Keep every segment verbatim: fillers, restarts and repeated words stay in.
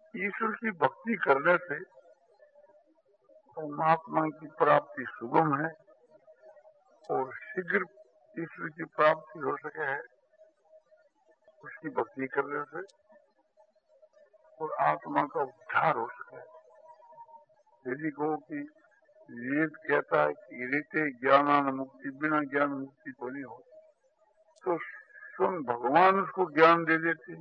ईश्वर की भक्ति करने से परमात्मा की प्राप्ति सुगम है और शीघ्र ईश्वर की प्राप्ति हो सके है उसकी भक्ति करने से, और आत्मा का उद्धार हो सके। यदि को कि वेद कहता है कि रीते ज्ञानान मुक्ति, बिना ज्ञान मुक्ति को नहीं हो, तो स्वयं भगवान उसको ज्ञान दे देते,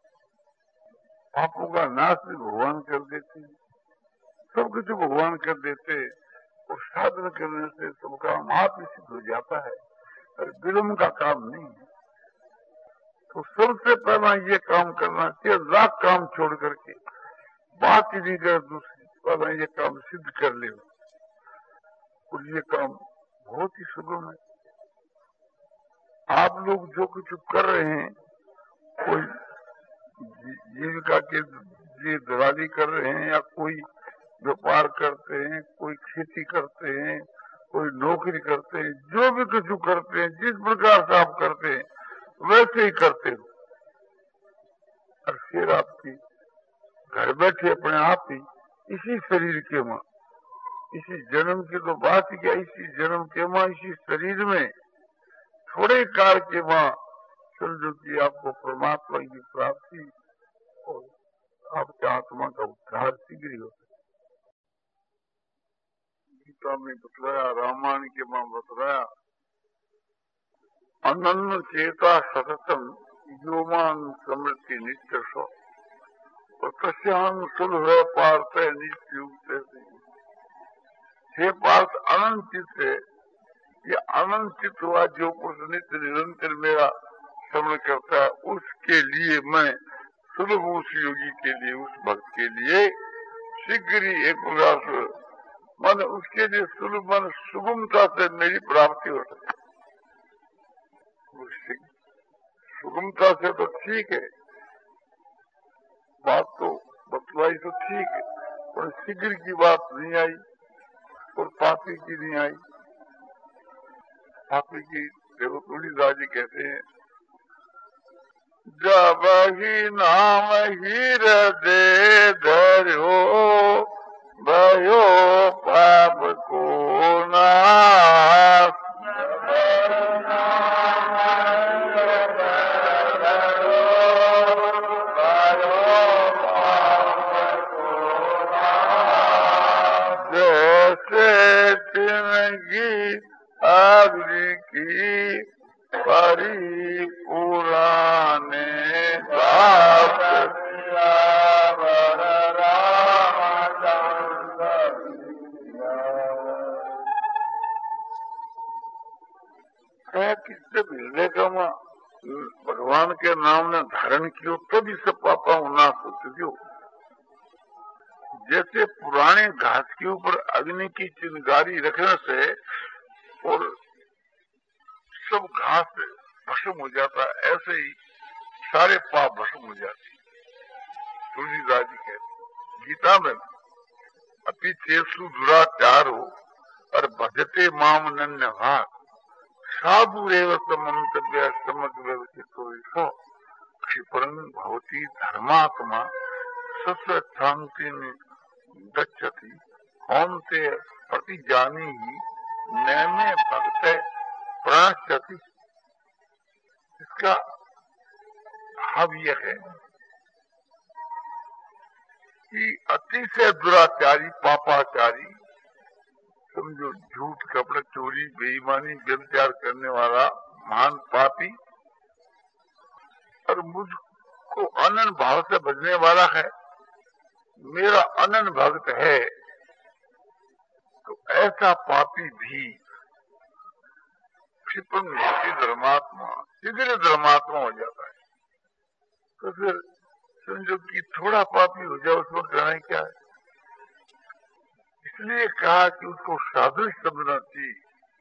पापों का नाश भी भगवान कर देते, सब कुछ भगवान कर देते, और साधन करने से सब काम आप ही सिद्ध हो जाता है और विलम्ब का काम नहीं है। तो सबसे पहला ये काम करना चाहिए, लाख काम छोड़ करके बात ही नहीं कर, दूसरी पहला ये काम सिद्ध कर ले, और ये काम बहुत ही सुगम है। आप लोग जो कुछ कर रहे हैं, कोई जीविका के लिए दलाली कर रहे हैं या कोई व्यापार करते हैं, कोई खेती करते हैं, कोई नौकरी करते हैं, जो भी कुछ करते हैं, जिस प्रकार से आप करते हैं वैसे ही करते हो, और फिर आपकी घर बैठे अपने आप ही इसी शरीर के मां, इसी जन्म की तो बात ही क्या, इसी जन्म के मां, इसी शरीर में थोड़े काल के मां समझो कि आपको परमात्मा की प्राप्ति और आपके आत्मा का उद्धार शीघ्र ही होता है। गीता में बतलाया, रामायण के मां बतलाया, अनन्य चेता सततम योमान समृद्धि नित्य सो और कश्याम सुलभ पार्थ नित्य युक्त। हे पार्थ, अनंत चित्त है, ये अनंत चित्त हुआ जो पुरुष नित्य निरंतर मेरा श्रवण करता है, उसके लिए मैं सुलभ, उस योगी के लिए, उस भक्त के लिए शीघ्र ही एक प्रकार से मन उसके लिए सुलभ, मन सुगमता से मेरी प्राप्ति हो सके। सुगमता से तो ठीक है, बात तो बतलाई तो ठीक है, पर शीघ्र की बात नहीं आई और पापी की नहीं आई। पापी की देखो तुलसीदास जी कहते हैं, जब ही नाम हीर दे धरो भयो पाप को नाश। जैसे तिनगी अग्नि की परी पुराने किससे मिलने का मां भगवान के नाम ने धारण किया तभी सब पापा नाश हो चुके हो। जैसे पुराने घास के ऊपर अग्नि की चिंगारी रखने से और सब घास भस्म हो जाता है, ऐसे ही सारे पाप भस्म हो जाते। तुलसीदास जी कहते गीता में, अति चेसु दुराचारो और भजते माम नन्य भाग साधु रेव समंतव्य समग्र व्यवस्थितो क्षिप्रं भवती धर्मात्मा सस्य शांति गच्छति कौन्ते प्रति जानी ही नैमे भक्त प्राश्चति। इसका भाव यह है कि अतिशय दुराचारी, पापाचारी, समझो झूठ कपड़े चोरी बेईमानी व्यभिचार करने वाला महान पापी और मुझको अनन्य भाव से भजने वाला है, मेरा अनन्य भक्त है, तो ऐसा पापी भी क्षिप्रं भवति धर्मात्मा, शीघ्र धर्मात्मा हो जाता है। तो फिर समझो कि थोड़ा पापी हो जाए उसको कहना क्या है। इसलिए कहा कि उसको साधु समझना चाहिए,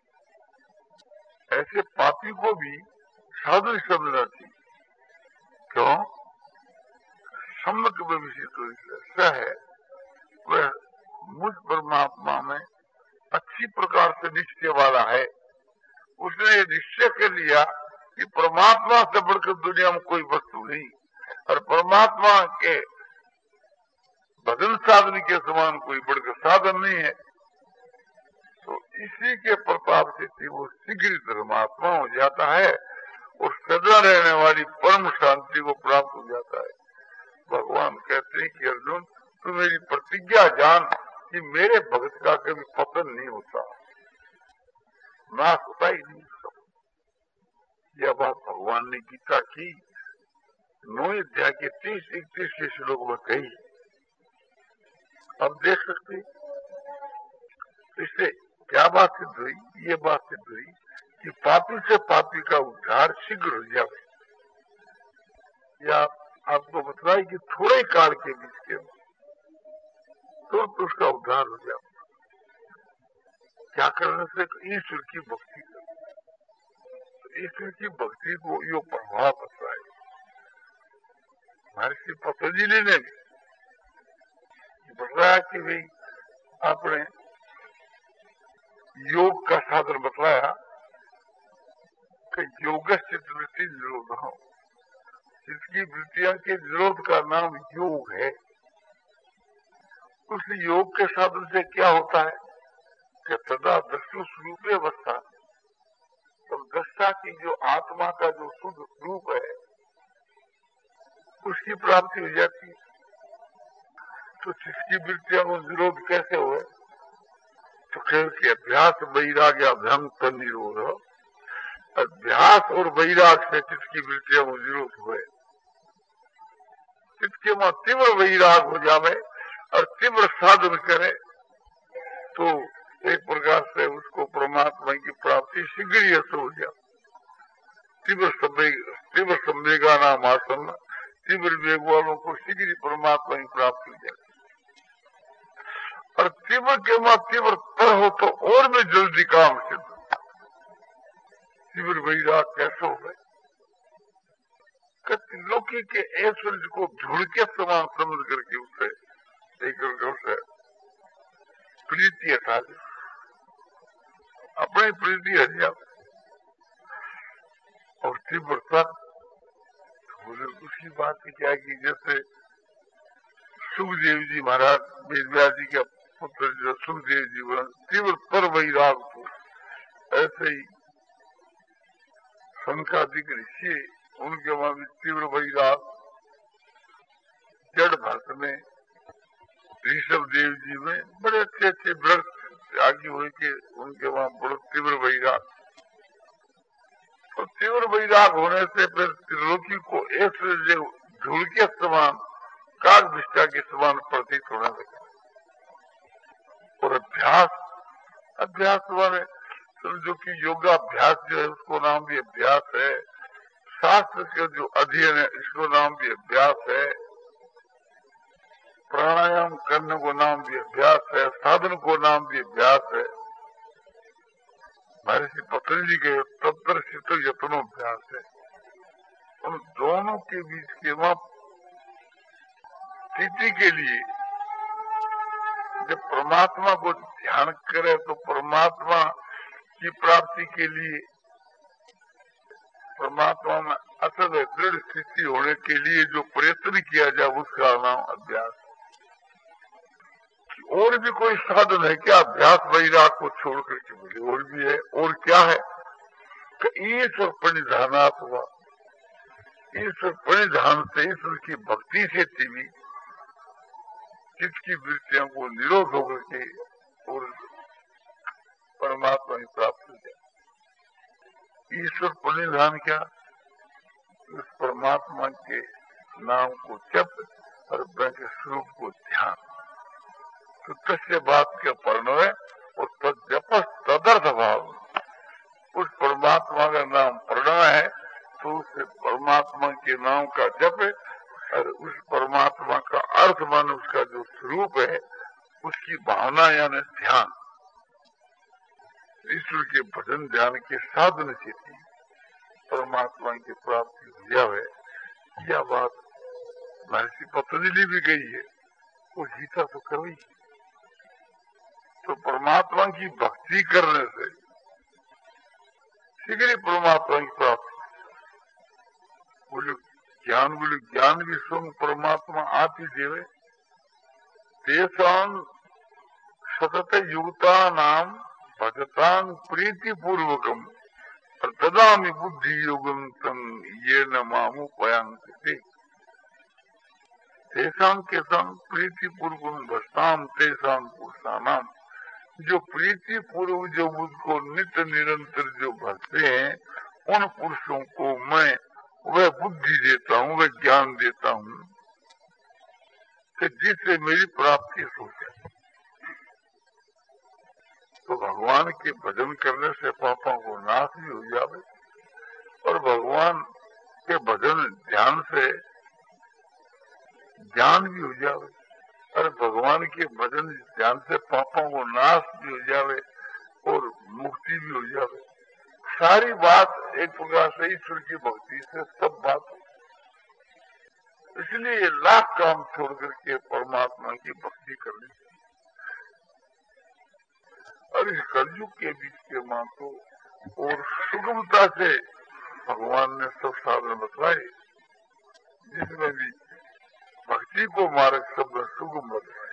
ऐसे पापी को भी साधु समझना चाहिए। क्यों? सम्यक भविष्य तो है वह मुझ परमात्मा में अच्छी प्रकार से निश्चय वाला है। उसने ये निश्चय कर लिया कि परमात्मा से बढ़कर दुनिया में कोई वस्तु नहीं, और परमात्मा के भजन साधन के समान कोई बढ़कर साधन नहीं है। तो इसी के प्रताप से वो शीघ्र धर्मात्मा हो जाता है और सदा रहने वाली परम शांति को प्राप्त हो जाता है। भगवान कहते हैं कि अर्जुन तू मेरी प्रतिज्ञा जान कि मेरे भक्त का कभी पतन नहीं होता, नाश होता ही नहीं। यह बात भगवान ने गीता की नौ अध्याय के तीस इकतीस के श्लोक में कही। अब देख सकते इससे क्या बात सिद्ध हुई? ये बात सिद्ध हुई कि पापी से पापी का उद्धार शीघ्र हो जाए। या आपको बताए कि थोड़े ही काल के बीच के तो, तो उसका उद्धार हो जाए। क्या करने से? ईश्वर की भक्ति कर। तो ईश्वर की भक्ति को यो प्रभाव बताए महर्षि पतंजलि ने भी बताया कि भाई आपने योग का साधन बताया कि योग से वृत्ति निरोध हो। इसकी वृत्तियां के निरोध का नाम योग है। उस योग के साधन से क्या होता है कि सदा दृष्टि स्वरूप अवस्था, तो दृष्टा की जो आत्मा का जो शुद्ध स्वरूप है उसकी प्राप्ति हो जाती है। तो जिसकी वृत्तियां को निरोध कैसे हुए? तो खेल के अभ्यास वैराग्य अभ्यंग पर निरोध हो। अभ्यास और वैराग से जिसकी वृत्तियां को निरोध हुए, जिसके वहां तीव्र वैराग हो जावे और तीव्र साधन करे तो एक प्रकार से उसको परमात्मा की प्राप्ति शीघ्र ही हो जाए। तीव्र संवेग तीव्र संवेगा नाम आसन, तीव्र वेग वालों को शीघ्र परमात्मा की प्राप्ति हो जाए। और तीव्र के वहां तीव्र तर हो तो और भी जल्दी काम सिद्ध। तीव्र वैराग कैसे हो गए? त्रिलोकी के ऐश्वर्य को धूल के समान समझ करके उसे एक से प्रीति हटा दी, अपनी प्रीति हट जाती और तीव्रता उसी बात की क्या की जैसे सुखदेव जी महाराज वेदव्यास जी का पुत्र जो सुखदेव जी बना तीव्र पर वैराग को, ऐसे ही शंकादिक ऋषि उनके वहां भी तीव्र वैराग। जड़ भक्त में ऋषभ देव जी में बड़े अच्छे अच्छे व्रत आगे हुए कि उनके वहां बड़े तीव्र वैराग। तो तीव्र वैराग होने से फिर त्रिलोकी को ऐसे धूल के समान काग विष्टा के समान प्रतीत होने लगे। और अभ्यास अभ्यास वाले समझो कि योगाभ्यास जो है उसको नाम भी अभ्यास है। शास्त्र के जो अध्ययन है इसको नाम भी अभ्यास है। प्राणायाम करने को नाम भी अभ्यास है। साधन को नाम भी अभ्यास है। महर्षि पतंजलि के तत्परसित यत्नोभ्यास है। उन दोनों के बीच के वहां स्थिति के लिए जब परमात्मा को ध्यान करे तो परमात्मा की प्राप्ति के लिए परमात्मा में असल दृढ़ स्थिति होने के लिए जो प्रयत्न किया जाए उसका नाम अभ्यास। और भी कोई साधन है क्या अभ्यास वैराग को छोड़ करके? बोले और भी है। और क्या है कि ईश्वर प्रणिधानात हुआ। ईश्वर प्रणिधान से ईश्वर की भक्ति से तीवी जिसकी वृत्तियों को निरोध होकर के और परमात्मा की प्राप्ति हो जाए। ईश्वर प्रणिधान क्या? उस परमात्मा के नाम को जप और के स्वरूप को ध्यान। तो तस्य बात के पर्णव है और तद जप तदर्थ भाव। उस परमात्मा का नाम प्रणव है तो उस परमात्मा के नाम का जप है और उस परमात्मा का अर्थ मान उसका जो स्वरूप है उसकी भावना यानी ध्यान। ईश्वर के भजन ध्यान के साधन से परमात्मा की प्राप्ति हो जाए। यह बात महर्षि पतंजलि भी गई है। वो गीता तो कही। तो परमात्मा की भक्ति करने से शीघ्र परमात्मा की प्राप्ति। बोले ज्ञान बोले ज्ञान भी स्वयं परमात्मा आप ही देवे। तेषां सतत युक्ता नाम भजतां प्रीति पूर्वकम तदामि बुद्धि योगम तम ये न मामू पयांते तेषां केषां प्रीति पूर्वकम भजताम तेषां पुरुषाणाम, जो प्रीति पूर्व जो मुझको नित्य निरंतर जो भजते हैं उन पुरुषों को मैं वह बुद्धि देता हूँ, वह ज्ञान देता हूँ कि जिससे मेरी प्राप्ति हो जाए। तो भगवान के भजन करने से पापों को नाश भी हो जावे और भगवान के भजन ध्यान से ज्ञान भी हो जावे और भगवान के भजन ध्यान से पापों को नाश भी हो जावे और मुक्ति भी हो जावे। सारी बात एक प्रकार से ईश्वर की भक्ति से सब बात हो। इसलिए लाख काम छोड़ करके परमात्मा की भक्ति करनी चाहिए। और इस कलयुग के बीच के मां को और सुगमता से भगवान ने सब साधन बतलाए, जिसमें भी भक्ति को मार्ग सब सुगम बतलाए।